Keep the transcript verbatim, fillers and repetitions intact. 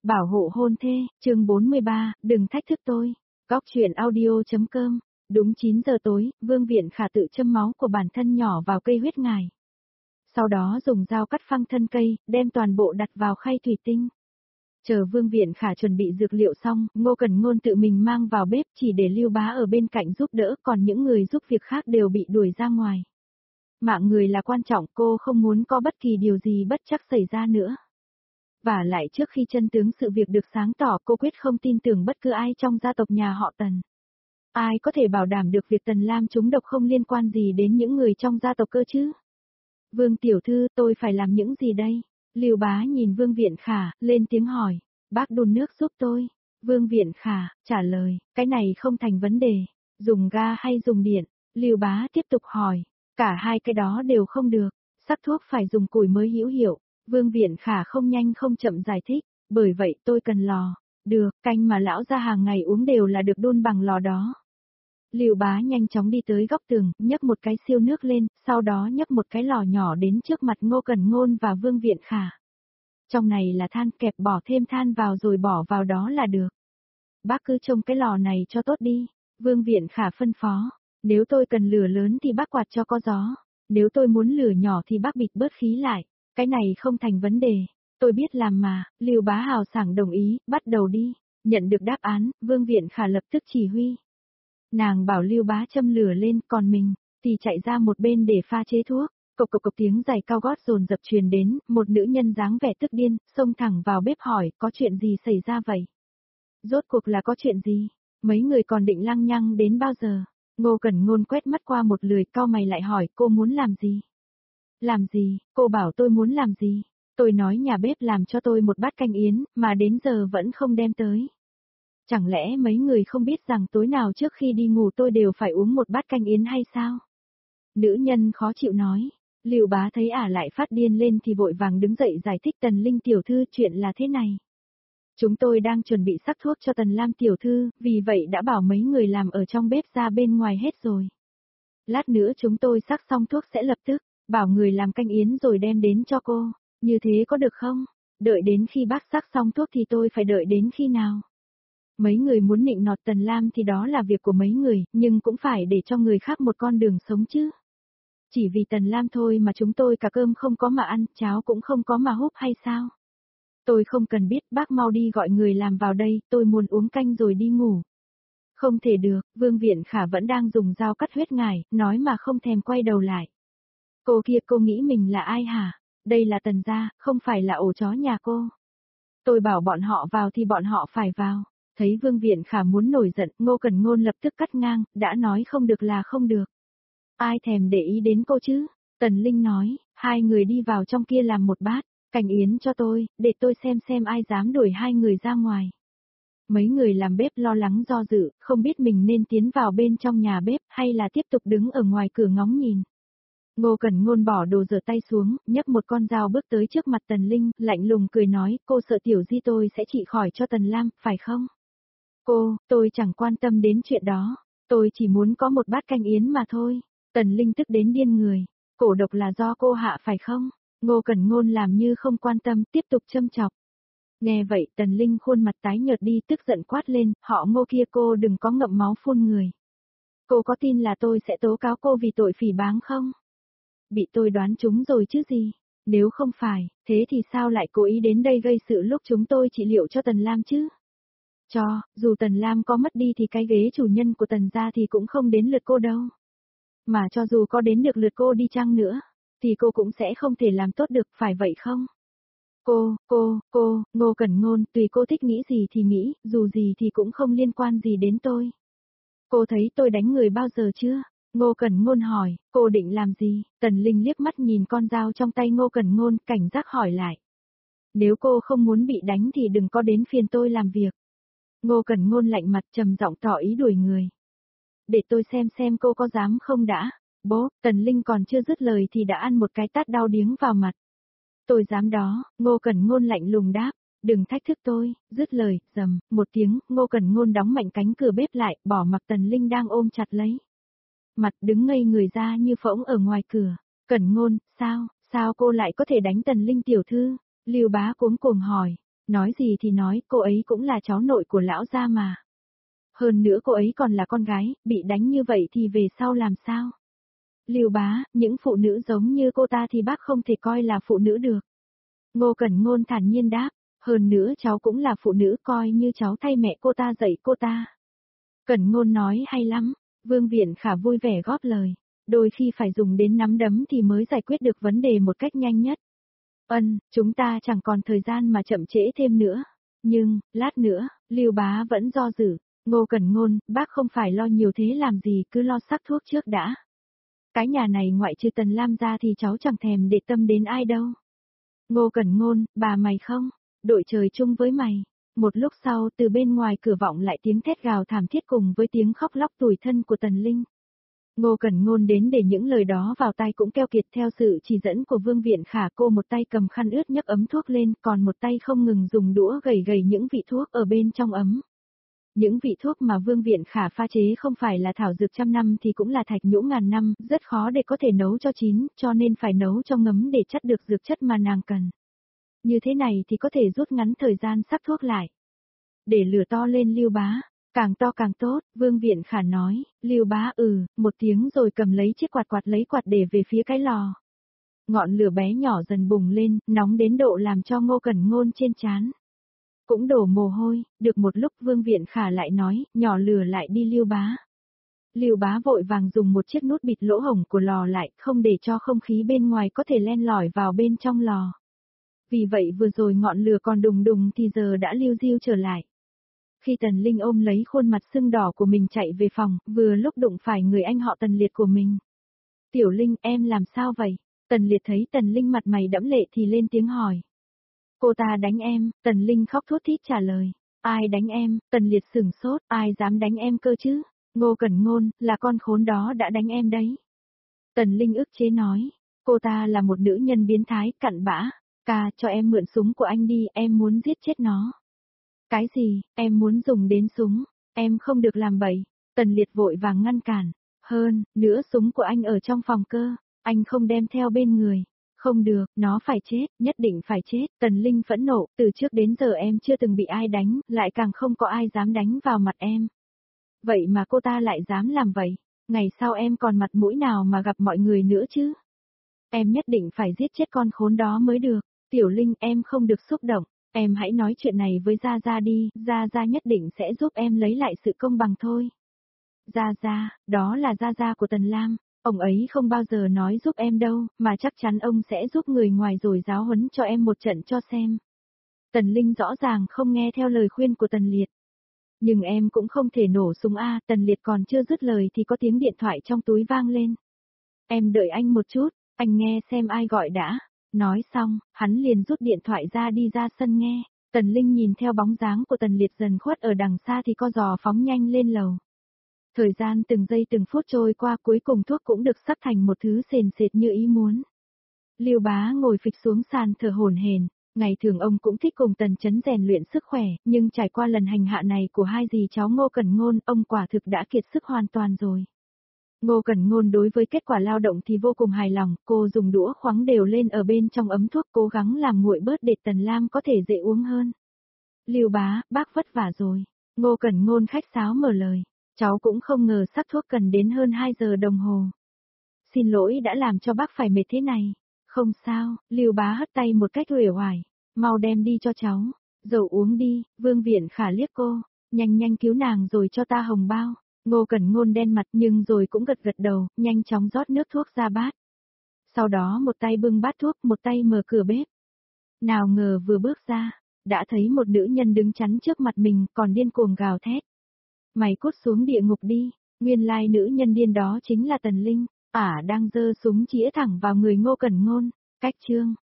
Bảo hộ hôn thê, chương bốn mươi ba, đừng thách thức tôi. Góc truyện audio.com. Đúng chín giờ tối, Vương Viện Khả tự châm máu của bản thân nhỏ vào cây huyết ngài. Sau đó dùng dao cắt phăng thân cây, đem toàn bộ đặt vào khay thủy tinh. Chờ Vương Viện Khả chuẩn bị dược liệu xong, Ngô Cẩn Ngôn tự mình mang vào bếp chỉ để Lưu Bá ở bên cạnh giúp đỡ, còn những người giúp việc khác đều bị đuổi ra ngoài. Mạng người là quan trọng, cô không muốn có bất kỳ điều gì bất trắc xảy ra nữa. Và lại trước khi chân tướng sự việc được sáng tỏ, cô quyết không tin tưởng bất cứ ai trong gia tộc nhà họ Tần. Ai có thể bảo đảm được việc Tần Lam trúng độc không liên quan gì đến những người trong gia tộc cơ chứ? Vương tiểu thư, tôi phải làm những gì đây? Lưu Bá nhìn Vương Viện Khả, lên tiếng hỏi. Bác đun nước giúp tôi. Vương Viện Khả trả lời, cái này không thành vấn đề. Dùng ga hay dùng điện? Lưu Bá tiếp tục hỏi. Cả hai cái đó đều không được. Sắc thuốc phải dùng củi mới hữu hiệu. Vương Viện Khả không nhanh không chậm giải thích. Bởi vậy tôi cần lò. Được, canh mà lão gia hàng ngày uống đều là được đun bằng lò đó. Lưu Bá nhanh chóng đi tới góc tường, nhấc một cái siêu nước lên, sau đó nhấc một cái lò nhỏ đến trước mặt Ngô Cẩn Ngôn và Vương Viện Khả. Trong này là than, kẹp bỏ thêm than vào rồi bỏ vào đó là được. Bác cứ trông cái lò này cho tốt đi. Vương Viện Khả phân phó. Nếu tôi cần lửa lớn thì bác quạt cho có gió. Nếu tôi muốn lửa nhỏ thì bác bịt bớt khí lại. Cái này không thành vấn đề. Tôi biết làm mà. Lưu Bá hào sảng đồng ý, bắt đầu đi. Nhận được đáp án, Vương Viện Khả lập tức chỉ huy. Nàng bảo Lưu Bá châm lửa lên, còn mình thì chạy ra một bên để pha chế thuốc. Cộc cộc cộc tiếng giày cao gót dồn dập truyền đến, một nữ nhân dáng vẻ tức điên, xông thẳng vào bếp hỏi, có chuyện gì xảy ra vậy? Rốt cuộc là có chuyện gì? Mấy người còn định lăng nhăng đến bao giờ? Ngô Cẩn Ngôn quét mắt qua một lượt, cau mày lại hỏi, cô muốn làm gì? Làm gì? Cô bảo tôi muốn làm gì? Tôi nói nhà bếp làm cho tôi một bát canh yến, mà đến giờ vẫn không đem tới. Chẳng lẽ mấy người không biết rằng tối nào trước khi đi ngủ tôi đều phải uống một bát canh yến hay sao? Nữ nhân khó chịu nói. Lưu Bá thấy ả lại phát điên lên thì vội vàng đứng dậy giải thích, Tần Linh tiểu thư, chuyện là thế này. Chúng tôi đang chuẩn bị sắc thuốc cho Tần Lam tiểu thư, vì vậy đã bảo mấy người làm ở trong bếp ra bên ngoài hết rồi. Lát nữa chúng tôi sắc xong thuốc sẽ lập tức bảo người làm canh yến rồi đem đến cho cô. Như thế có được không? Đợi đến khi bác sắc xong thuốc thì tôi phải đợi đến khi nào? Mấy người muốn nịnh nọt Tần Lam thì đó là việc của mấy người, nhưng cũng phải để cho người khác một con đường sống chứ. Chỉ vì Tần Lam thôi mà chúng tôi cả cơm không có mà ăn, cháo cũng không có mà húp hay sao? Tôi không cần biết, bác mau đi gọi người làm vào đây, tôi muốn uống canh rồi đi ngủ. Không thể được, Vương Viện Khả vẫn đang dùng dao cắt huyết ngài, nói mà không thèm quay đầu lại. Cô kia, cô nghĩ mình là ai hả? Đây là Tần gia, không phải là ổ chó nhà cô. Tôi bảo bọn họ vào thì bọn họ phải vào. Thấy Vương Viện Khả muốn nổi giận, Ngô Cẩn Ngôn lập tức cắt ngang, đã nói không được là không được. Ai thèm để ý đến cô chứ? Tần Linh nói, hai người đi vào trong kia làm một bát canh yến cho tôi, để tôi xem xem ai dám đuổi hai người ra ngoài. Mấy người làm bếp lo lắng do dự, không biết mình nên tiến vào bên trong nhà bếp hay là tiếp tục đứng ở ngoài cửa ngóng nhìn. Ngô Cẩn Ngôn bỏ đồ rửa tay xuống, nhấc một con dao bước tới trước mặt Tần Linh, lạnh lùng cười nói, cô sợ tiểu di tôi sẽ trị khỏi cho Tần Lam, phải không? Cô, tôi chẳng quan tâm đến chuyện đó, tôi chỉ muốn có một bát canh yến mà thôi. Tần Linh tức đến điên người, cổ độc là do cô hạ phải không? Ngô Cẩn Ngôn làm như không quan tâm, tiếp tục châm chọc. Nghe vậy, Tần Linh khuôn mặt tái nhợt đi, tức giận quát lên, họ Ngô kia, cô đừng có ngậm máu phun người. Cô có tin là tôi sẽ tố cáo cô vì tội phỉ báng không? Bị tôi đoán trúng rồi chứ gì? Nếu không phải, thế thì sao lại cố ý đến đây gây sự lúc chúng tôi trị liệu cho Tần Lam chứ? Cho, dù Tần Lam có mất đi thì cái ghế chủ nhân của Tần gia thì cũng không đến lượt cô đâu. Mà cho dù có đến được lượt cô đi chăng nữa, thì cô cũng sẽ không thể làm tốt được, phải vậy không? Cô, cô, cô, Ngô Cẩn Ngôn, tùy cô thích nghĩ gì thì nghĩ, dù gì thì cũng không liên quan gì đến tôi. Cô thấy tôi đánh người bao giờ chưa? Ngô Cẩn Ngôn hỏi, cô định làm gì? Tần Linh liếc mắt nhìn con dao trong tay Ngô Cẩn Ngôn, cảnh giác hỏi lại. Nếu cô không muốn bị đánh thì đừng có đến phiền tôi làm việc. Ngô Cẩn Ngôn lạnh mặt trầm giọng tỏ ý đuổi người. Để tôi xem xem cô có dám không đã. Bố, Tần Linh còn chưa dứt lời thì đã ăn một cái tát đau điếng vào mặt. Tôi dám đó, Ngô Cẩn Ngôn lạnh lùng đáp. Đừng thách thức tôi, dứt lời, rầm, một tiếng, Ngô Cẩn Ngôn đóng mạnh cánh cửa bếp lại, bỏ mặc Tần Linh đang ôm chặt lấy. Mặt đứng ngây người ra như phỗng ở ngoài cửa. Cẩn Ngôn, sao, sao cô lại có thể đánh Tần Linh tiểu thư? Lưu Bá cuống cuồng hỏi. Nói gì thì nói, cô ấy cũng là cháu nội của lão gia mà. Hơn nữa cô ấy còn là con gái, bị đánh như vậy thì về sau làm sao? Lưu Bá, những phụ nữ giống như cô ta thì bác không thể coi là phụ nữ được. Ngô Cẩn Ngôn thản nhiên đáp, hơn nữa cháu cũng là phụ nữ, coi như cháu thay mẹ cô ta dạy cô ta. Cẩn Ngôn nói hay lắm, Vương Viện Khả vui vẻ góp lời, đôi khi phải dùng đến nắm đấm thì mới giải quyết được vấn đề một cách nhanh nhất. Ân, chúng ta chẳng còn thời gian mà chậm trễ thêm nữa. Nhưng, lát nữa, Lưu Bá vẫn do dự, Ngô Cẩn Ngôn, bác không phải lo nhiều thế làm gì, cứ lo sắc thuốc trước đã. Cái nhà này ngoại trừ Tần Lam ra thì cháu chẳng thèm để tâm đến ai đâu. Ngô Cẩn Ngôn, bà mày không? Đội trời chung với mày. Một lúc sau từ bên ngoài cửa vọng lại tiếng thét gào thảm thiết cùng với tiếng khóc lóc tủi thân của Tần Linh. Ngô Cẩn Ngôn đến để những lời đó vào tai cũng keo kiệt theo sự chỉ dẫn của Vương Viện Khả, cô một tay cầm khăn ướt nhấc ấm thuốc lên, còn một tay không ngừng dùng đũa gầy gầy những vị thuốc ở bên trong ấm. Những vị thuốc mà Vương Viện Khả pha chế không phải là thảo dược trăm năm thì cũng là thạch nhũ ngàn năm, rất khó để có thể nấu cho chín, cho nên phải nấu cho ngấm để chắt được dược chất mà nàng cần. Như thế này thì có thể rút ngắn thời gian sắc thuốc lại. Để lửa to lên Lưu Bá, càng to càng tốt, Vương Viện Khả nói, Lưu Bá ừ, một tiếng rồi cầm lấy chiếc quạt quạt lấy quạt để về phía cái lò. Ngọn lửa bé nhỏ dần bùng lên, nóng đến độ làm cho Ngô Cẩn Ngôn trên trán cũng đổ mồ hôi, được một lúc Vương Viện Khả lại nói, nhỏ lửa lại đi Lưu Bá. Lưu Bá vội vàng dùng một chiếc nút bịt lỗ hổng của lò lại, không để cho không khí bên ngoài có thể len lỏi vào bên trong lò. Vì vậy vừa rồi ngọn lửa còn đùng đùng thì giờ đã liu riu trở lại. Khi Tần Linh ôm lấy khuôn mặt sưng đỏ của mình chạy về phòng, vừa lúc đụng phải người anh họ Tần Liệt của mình. Tiểu Linh, em làm sao vậy? Tần Liệt thấy Tần Linh mặt mày đẫm lệ thì lên tiếng hỏi. Cô ta đánh em, Tần Linh khóc thút thít trả lời. Ai đánh em? Tần Liệt sửng sốt, ai dám đánh em cơ chứ? Ngô Cẩn Ngôn, là con khốn đó đã đánh em đấy. Tần Linh ức chế nói, cô ta là một nữ nhân biến thái, cặn bã. Ca, cho em mượn súng của anh đi, em muốn giết chết nó. Cái gì, em muốn dùng đến súng, em không được làm bậy. Tần Liệt vội vàng ngăn cản. Hơn, nữa súng của anh ở trong phòng cơ, anh không đem theo bên người. Không được, nó phải chết, nhất định phải chết. Tần Linh phẫn nộ, từ trước đến giờ em chưa từng bị ai đánh, lại càng không có ai dám đánh vào mặt em. Vậy mà cô ta lại dám làm vậy, ngày sau em còn mặt mũi nào mà gặp mọi người nữa chứ? Em nhất định phải giết chết con khốn đó mới được. Tiểu Linh, em không được xúc động, em hãy nói chuyện này với Gia Gia đi, Gia Gia nhất định sẽ giúp em lấy lại sự công bằng thôi. Gia Gia, đó là Gia Gia của Tần Lam, ông ấy không bao giờ nói giúp em đâu, mà chắc chắn ông sẽ giúp người ngoài rồi giáo huấn cho em một trận cho xem. Tần Linh rõ ràng không nghe theo lời khuyên của Tần Liệt. Nhưng em cũng không thể nổ súng a. Tần Liệt còn chưa dứt lời thì có tiếng điện thoại trong túi vang lên. Em đợi anh một chút, anh nghe xem ai gọi đã. Nói xong, hắn liền rút điện thoại ra đi ra sân nghe. Tần Linh nhìn theo bóng dáng của Tần Liệt dần khuất ở đằng xa thì co giò phóng nhanh lên lầu. Thời gian từng giây từng phút trôi qua, cuối cùng thuốc cũng được sắp thành một thứ sền sệt như ý muốn. Lưu Bá ngồi phịch xuống sàn thở hổn hển. Ngày thường ông cũng thích cùng Tần Chấn rèn luyện sức khỏe, nhưng trải qua lần hành hạ này của hai dì cháu Ngô Cẩn Ngôn, ông quả thực đã kiệt sức hoàn toàn rồi. Ngô Cẩn Ngôn đối với kết quả lao động thì vô cùng hài lòng, cô dùng đũa khoắng đều lên ở bên trong ấm thuốc, cố gắng làm nguội bớt để Tần Lam có thể dễ uống hơn. Lưu Bá, bác vất vả rồi. Ngô Cẩn Ngôn khách sáo mở lời, cháu cũng không ngờ sắc thuốc cần đến hơn hai giờ đồng hồ. Xin lỗi đã làm cho bác phải mệt thế này. Không sao, Lưu Bá hất tay một cách uể oải, mau đem đi cho cháu, dầu uống đi. Vương Viện Khả liếc cô, nhanh nhanh cứu nàng rồi cho ta hồng bao. Ngô Cẩn Ngôn đen mặt nhưng rồi cũng gật gật đầu, nhanh chóng rót nước thuốc ra bát. Sau đó một tay bưng bát thuốc, một tay mở cửa bếp. Nào ngờ vừa bước ra, đã thấy một nữ nhân đứng chắn trước mặt mình, còn điên cuồng gào thét. Mày cút xuống địa ngục đi. Nguyên lai nữ nhân điên đó chính là Tần Linh. Ả đang giơ súng chĩa thẳng vào người Ngô Cẩn Ngôn. Cách chương